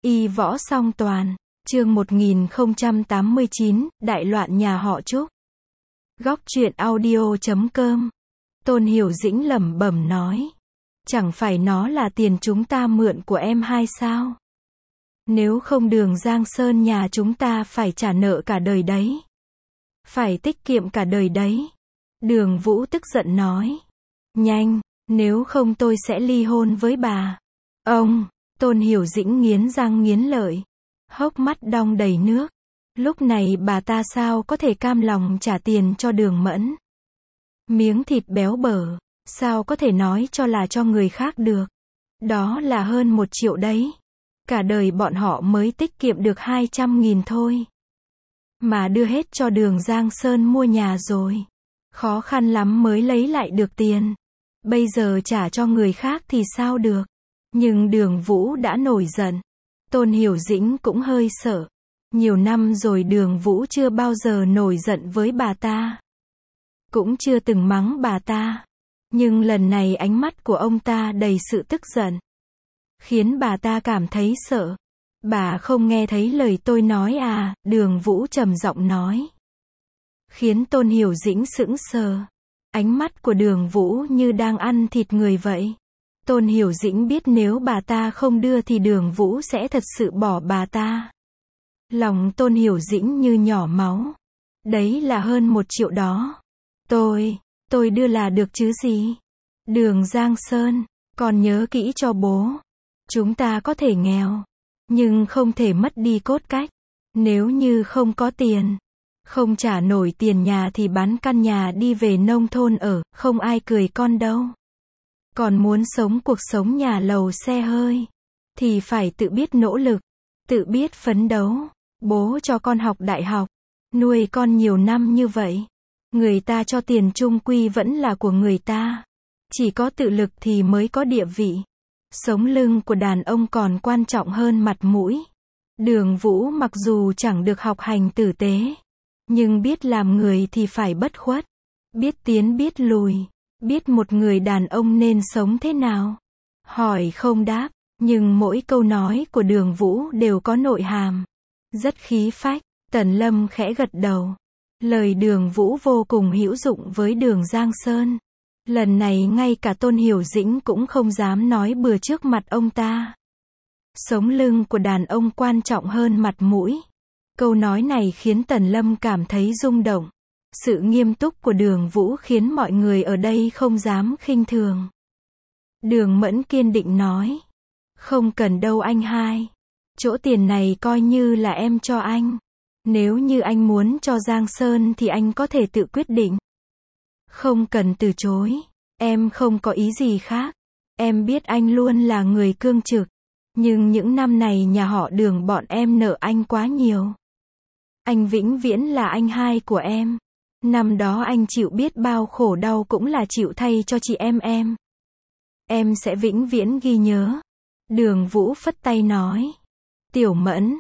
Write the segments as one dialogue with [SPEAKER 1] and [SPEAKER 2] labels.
[SPEAKER 1] Y võ song toàn, chương 1089, đại loạn nhà họ Trúc. Góc truyện audio.com. Tôn Hiểu Dĩnh lẩm bẩm nói. Chẳng phải nó là tiền chúng ta mượn của em hai sao? Nếu không Đường Giang Sơn nhà chúng ta phải trả nợ cả đời đấy. Phải tiết kiệm cả đời đấy. Đường Vũ tức giận nói. Nhanh, nếu không tôi sẽ ly hôn với bà. Ông, Tôn Hiểu Dĩnh nghiến răng nghiến lợi. Hốc mắt đong đầy nước. Lúc này bà ta sao có thể cam lòng trả tiền cho Đường Mẫn. Miếng thịt béo bở, sao có thể nói cho là cho người khác được. Đó là hơn 1 triệu đấy. Cả đời bọn họ mới tiết kiệm được 200.000 thôi. Mà đưa hết cho Đường Giang Sơn mua nhà rồi. Khó khăn lắm mới lấy lại được tiền. Bây giờ trả cho người khác thì sao được. Nhưng Đường Vũ đã nổi giận. Tôn Hiểu Dĩnh cũng hơi sợ. Nhiều năm rồi Đường Vũ chưa bao giờ nổi giận với bà ta. Cũng chưa từng mắng bà ta. Nhưng lần này ánh mắt của ông ta đầy sự tức giận. Khiến bà ta cảm thấy sợ. Bà không nghe thấy lời tôi nói à, Đường Vũ trầm giọng nói. Khiến Tôn Hiểu Dĩnh sững sờ. Ánh mắt của Đường Vũ như đang ăn thịt người vậy. Tôn Hiểu Dĩnh biết nếu bà ta không đưa thì Đường Vũ sẽ thật sự bỏ bà ta. Lòng Tôn Hiểu Dĩnh như nhỏ máu. Đấy là hơn 1 triệu đó. Tôi đưa là được chứ gì. Đường Giang Sơn, còn nhớ kỹ cho bố. Chúng ta có thể nghèo, nhưng không thể mất đi cốt cách. Nếu như không có tiền, không trả nổi tiền nhà thì bán căn nhà đi về nông thôn ở, không ai cười con đâu. Còn muốn sống cuộc sống nhà lầu xe hơi, thì phải tự biết nỗ lực, tự biết phấn đấu. Bố cho con học đại học, nuôi con nhiều năm như vậy. Người ta cho tiền chung quy vẫn là của người ta. Chỉ có tự lực thì mới có địa vị. Sống lưng của đàn ông còn quan trọng hơn mặt mũi. Đường Vũ mặc dù chẳng được học hành tử tế, nhưng biết làm người thì phải bất khuất. Biết tiến biết lùi. Biết một người đàn ông nên sống thế nào. Hỏi không đáp, nhưng mỗi câu nói của Đường Vũ đều có nội hàm. Rất khí phách. Tần Lâm khẽ gật đầu. Lời Đường Vũ vô cùng hữu dụng với Đường Giang Sơn. Lần này ngay cả Tôn Hiểu Dĩnh cũng không dám nói bừa trước mặt ông ta. Sống lưng của đàn ông quan trọng hơn mặt mũi. Câu nói này khiến Tần Lâm cảm thấy rung động. Sự nghiêm túc của Đường Vũ khiến mọi người ở đây không dám khinh thường. Đường Mẫn kiên định nói. Không cần đâu anh hai. Chỗ tiền này coi như là em cho anh. Nếu như anh muốn cho Giang Sơn thì anh có thể tự quyết định. Không cần từ chối. Em không có ý gì khác. Em biết anh luôn là người cương trực. Nhưng những năm này nhà họ Đường bọn em nợ anh quá nhiều. Anh vĩnh viễn là anh hai của em. Năm đó anh chịu biết bao khổ đau cũng là chịu thay cho chị em. Em sẽ vĩnh viễn ghi nhớ. Đường Vũ phất tay nói. Tiểu Mẫn,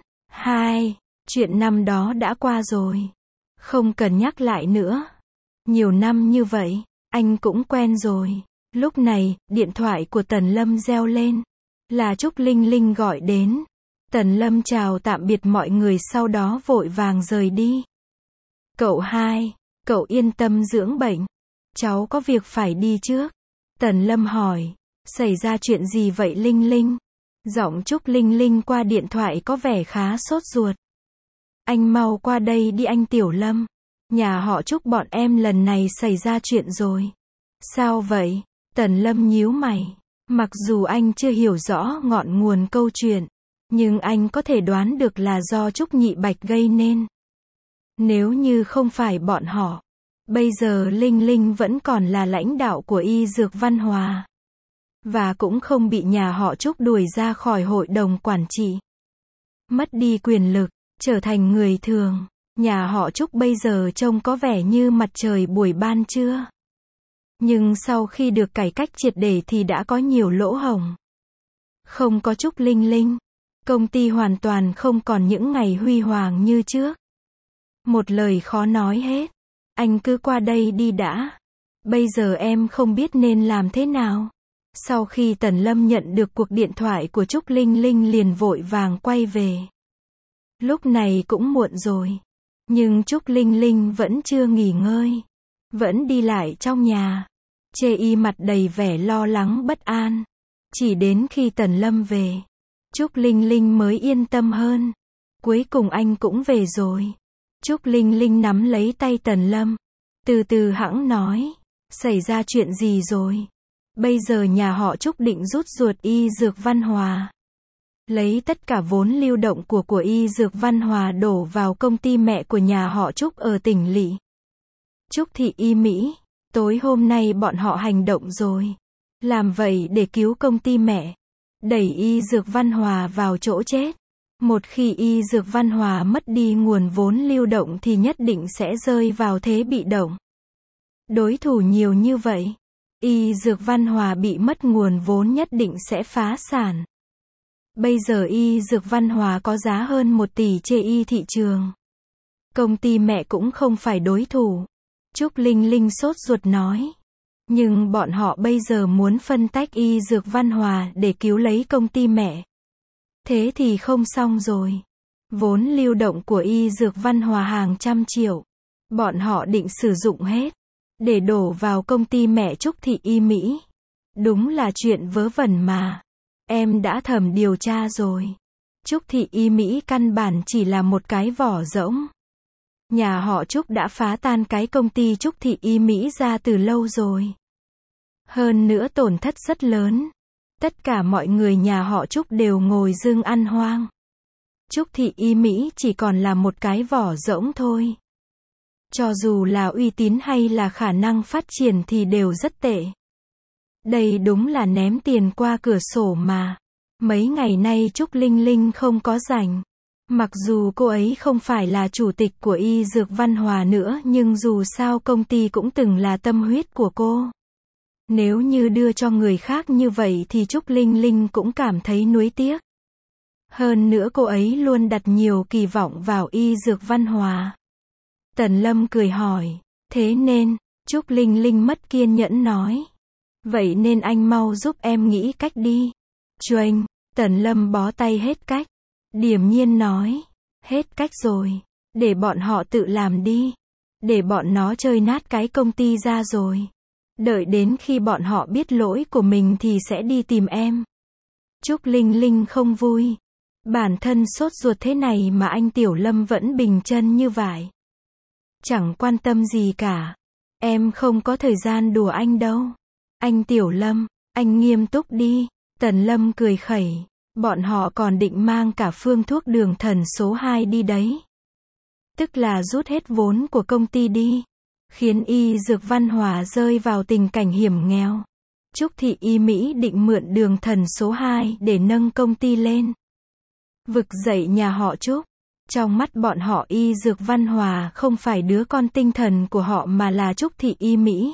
[SPEAKER 1] chuyện năm đó đã qua rồi. Không cần nhắc lại nữa. Nhiều năm như vậy, anh cũng quen rồi. Lúc này, điện thoại của Tần Lâm reo lên. Là Trúc Linh Linh gọi đến. Tần Lâm chào tạm biệt mọi người sau đó vội vàng rời đi. Cậu hai, cậu yên tâm dưỡng bệnh. Cháu có việc phải đi trước. Tần Lâm hỏi. Xảy ra chuyện gì vậy Linh Linh? Giọng Trúc Linh Linh qua điện thoại có vẻ khá sốt ruột. Anh mau qua đây đi anh Tiểu Lâm. Nhà họ Trúc bọn em lần này xảy ra chuyện rồi. Sao vậy? Tần Lâm nhíu mày. Mặc dù anh chưa hiểu rõ ngọn nguồn câu chuyện, nhưng anh có thể đoán được là do Trúc Nhị Bạch gây nên. Nếu như không phải bọn họ, bây giờ Linh Linh vẫn còn là lãnh đạo của Y Dược Văn Hòa. Và cũng không bị nhà họ Trúc đuổi ra khỏi hội đồng quản trị. Mất đi quyền lực, trở thành người thường. Nhà họ Trúc bây giờ trông có vẻ như mặt trời buổi ban trưa. Nhưng sau khi được cải cách triệt để thì đã có nhiều lỗ hổng. Không có Trúc Linh Linh, công ty hoàn toàn không còn những ngày huy hoàng như trước. Một lời khó nói hết. Anh cứ qua đây đi đã. Bây giờ em không biết nên làm thế nào. Sau khi Tần Lâm nhận được cuộc điện thoại của Trúc Linh Linh liền vội vàng quay về. Lúc này cũng muộn rồi. Nhưng Trúc Linh Linh vẫn chưa nghỉ ngơi. Vẫn đi lại trong nhà. Chê Y mặt đầy vẻ lo lắng bất an. Chỉ đến khi Tần Lâm về, Trúc Linh Linh mới yên tâm hơn. Cuối cùng anh cũng về rồi. Trúc Linh Linh nắm lấy tay Tần Lâm. Từ từ hẵng nói. Xảy ra chuyện gì rồi? Bây giờ nhà họ Trúc định rút ruột Y Dược Văn Hòa. Lấy tất cả vốn lưu động của Y Dược Văn Hòa đổ vào công ty mẹ của nhà họ Trúc ở tỉnh lỵ. Trúc Thị Y Mỹ. Tối hôm nay bọn họ hành động rồi. Làm vậy để cứu công ty mẹ. Đẩy Y Dược Văn Hòa vào chỗ chết. Một khi Y Dược Văn Hòa mất đi nguồn vốn lưu động thì nhất định sẽ rơi vào thế bị động. Đối thủ nhiều như vậy. Y Dược Văn Hòa bị mất nguồn vốn nhất định sẽ phá sản. Bây giờ Y Dược Văn Hòa có giá hơn 1 tỷ trên Y thị trường. Công ty mẹ cũng không phải đối thủ. Trúc Linh Linh sốt ruột nói. Nhưng bọn họ bây giờ muốn phân tách Y Dược Văn Hòa để cứu lấy công ty mẹ. Thế thì không xong rồi. Vốn lưu động của Y Dược Văn Hòa hàng trăm triệu. Bọn họ định sử dụng hết. Để đổ vào công ty mẹ Trúc Thị Y Mỹ. Đúng là chuyện vớ vẩn mà. Em đã thẩm điều tra rồi. Trúc Thị Y Mỹ căn bản chỉ là một cái vỏ rỗng. Nhà họ Trúc đã phá tan cái công ty Trúc Thị Y Mỹ ra từ lâu rồi. Hơn nữa tổn thất rất lớn. Tất cả mọi người nhà họ Trúc đều ngồi rưng ăn hoang. Trúc Thị Y Mỹ chỉ còn là một cái vỏ rỗng thôi. Cho dù là uy tín hay là khả năng phát triển thì đều rất tệ. Đây đúng là ném tiền qua cửa sổ mà. Mấy ngày nay Trúc Linh Linh không có rảnh. Mặc dù cô ấy không phải là chủ tịch của Y Dược Văn Hòa nữa nhưng dù sao công ty cũng từng là tâm huyết của cô. Nếu như đưa cho người khác như vậy thì Trúc Linh Linh cũng cảm thấy nuối tiếc. Hơn nữa cô ấy luôn đặt nhiều kỳ vọng vào Y Dược Văn Hòa. Tần Lâm cười hỏi. Thế nên, Trúc Linh Linh mất kiên nhẫn nói. Vậy nên anh mau giúp em nghĩ cách đi. Choanh, Tần Lâm bó tay hết cách. Điềm nhiên nói. Hết cách rồi. Để bọn họ tự làm đi. Để bọn nó chơi nát cái công ty ra rồi. Đợi đến khi bọn họ biết lỗi của mình thì sẽ đi tìm em. Trúc Linh Linh không vui. Bản thân sốt ruột thế này mà anh Tiểu Lâm vẫn bình chân như vậy. Chẳng quan tâm gì cả. Em không có thời gian đùa anh đâu. Anh Tiểu Lâm, anh nghiêm túc đi. Tần Lâm cười khẩy. Bọn họ còn định mang cả phương thuốc đường thần số 2 đi đấy. Tức là rút hết vốn của công ty đi. Khiến Y Dược Văn Hòa rơi vào tình cảnh hiểm nghèo. Trúc Thị Y Mỹ định mượn đường thần số 2 để nâng công ty lên. Vực dậy nhà họ Trúc. Trong mắt bọn họ Y Dược Văn Hòa không phải đứa con tinh thần của họ mà là Trúc Thị Y Mỹ.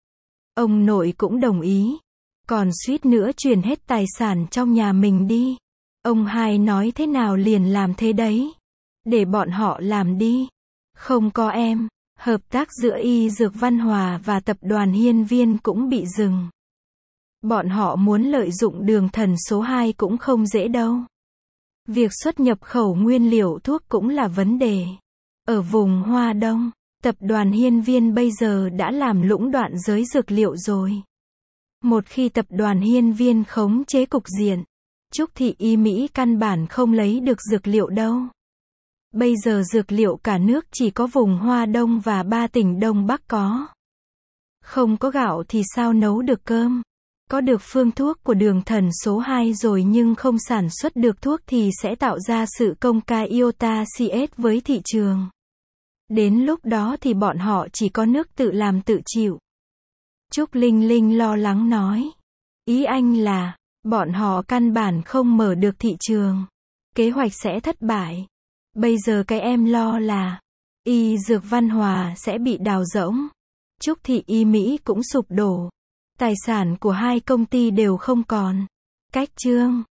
[SPEAKER 1] Ông nội cũng đồng ý. Còn suýt nữa chuyển hết tài sản trong nhà mình đi. Ông hai nói thế nào liền làm thế đấy. Để bọn họ làm đi. Không có em. Hợp tác giữa Y Dược Văn Hòa và tập đoàn Hiên Viên cũng bị dừng. Bọn họ muốn lợi dụng đường thần số 2 cũng không dễ đâu. Việc xuất nhập khẩu nguyên liệu thuốc cũng là vấn đề. Ở vùng Hoa Đông, tập đoàn Hiên Viên bây giờ đã làm lũng đoạn giới dược liệu rồi. Một khi tập đoàn Hiên Viên khống chế cục diện, Trúc Thị Y Mỹ căn bản không lấy được dược liệu đâu. Bây giờ dược liệu cả nước chỉ có vùng Hoa Đông và 3 tỉnh Đông Bắc có. Không có gạo thì sao nấu được cơm? Có được phương thuốc của đường thần số 2 rồi nhưng không sản xuất được thuốc thì sẽ tạo ra sự công khai iota CS với thị trường. Đến lúc đó thì bọn họ chỉ có nước tự làm tự chịu. Trúc Linh Linh lo lắng nói. Ý anh là, bọn họ căn bản không mở được thị trường. Kế hoạch sẽ thất bại. Bây giờ cái em lo là, Y Dược Văn Hòa sẽ bị đào rỗng. Trúc Thị Y Mỹ cũng sụp đổ. Tài sản của hai công ty đều không còn. Cách chương